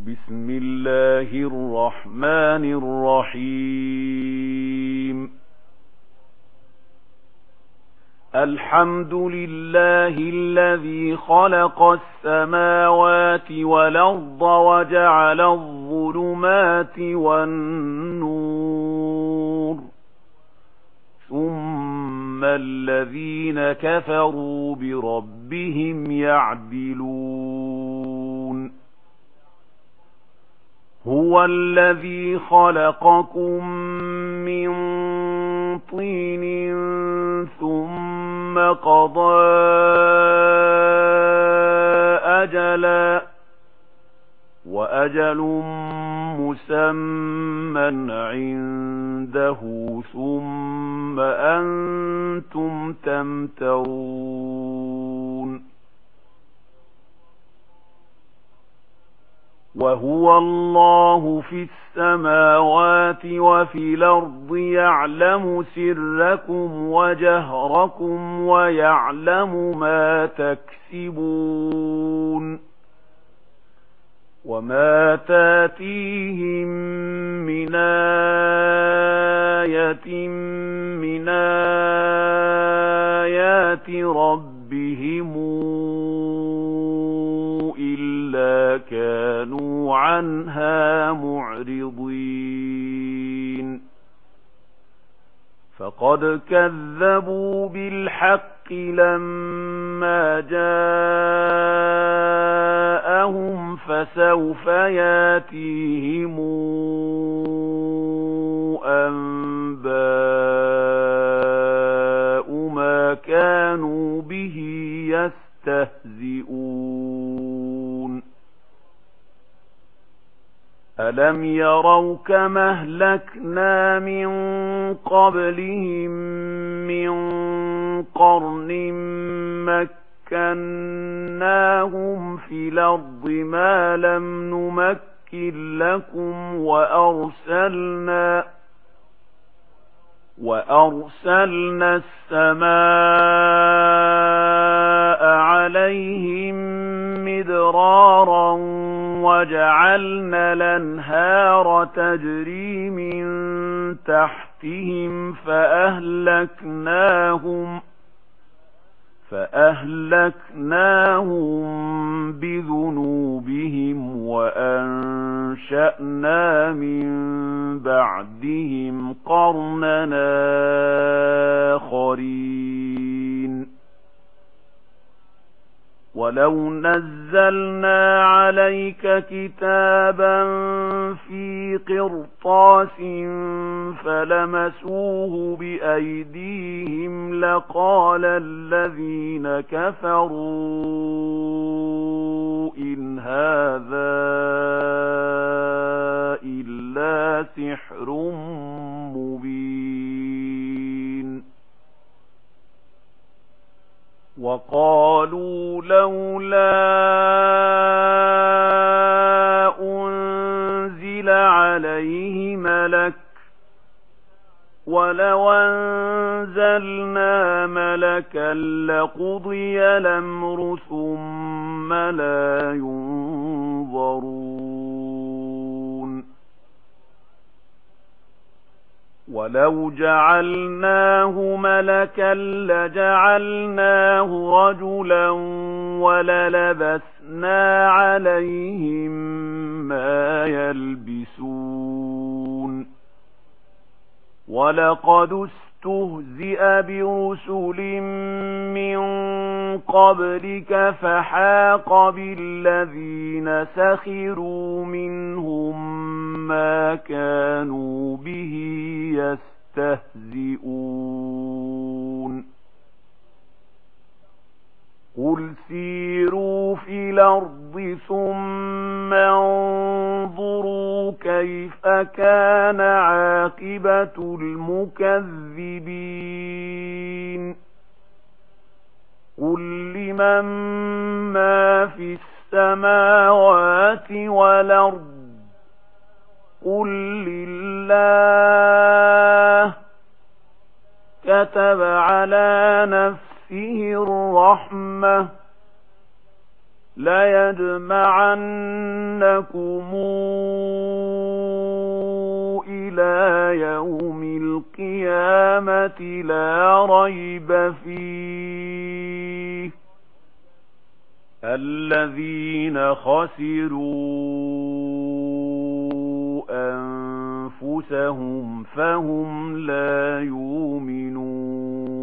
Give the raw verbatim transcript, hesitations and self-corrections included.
بسم الله الرحمن الرحيم الحمد لله الذي خلق السماوات والأرض وجعل الظلمات والنور ثم الذين كفروا بربهم يعدلون هو الذي خلقكم من طين ثم قضى أجلا وأجل مسمى عنده ثم أنتم تمترون وهو الله في السماوات وفي الأرض يعلم سركم وجهركم ويعلم ما تكسبون وما تاتيهم من آية من آيات ربهم إلا كانوا عنها معرضين فقد كذبوا بالحق لما جاءهم فسوف ياتيهم أنباء ما كانوا به يستهزئون ألم يروا كما أهلكنا من قبلهم من قرن مكناهم في الأرض ما لم نمكن لكم وأرسلنا وأرسلنا السماء عليهم مدرارا وجعلنا الأنهار تجري من تحتهم فأهلكناهم فأهلكناهم بذنوبهم وأنشأنا من بعدهم قرننا آخرين ولو نزلنا عليك كتابا في قرطاس فلمسوه بأيديهم لقال الذين كفروا إن هذا إلا سحر مبين وقالوا لولا أنزل عليه ملك ولو أنزلنا ملكا لقضي الأمر ثم لا ينظرون ولو جعلناه ملكا لجعلناه رجلا وللبسنا عليهم ما يلبسون ولقد استهزئ برسل من قبلك فحاق بالذين سخروا منهم ما كانوا به يستهزئون قل سيروا في الأرض ثم انظروا كيف كان عاقبة المكذبين قل لمن ما في السماوات والأرض قل لله كتب على نفسه الرحمة لَيَجْمَعَنَّكُمْ إِلَى يَوْمِ الْقِيَامَةِ لَا رَيْبَ فِيهِ الَّذِينَ خَسِرُوا أَنفُسَهُمْ فَهُمْ لَا يُؤْمِنُونَ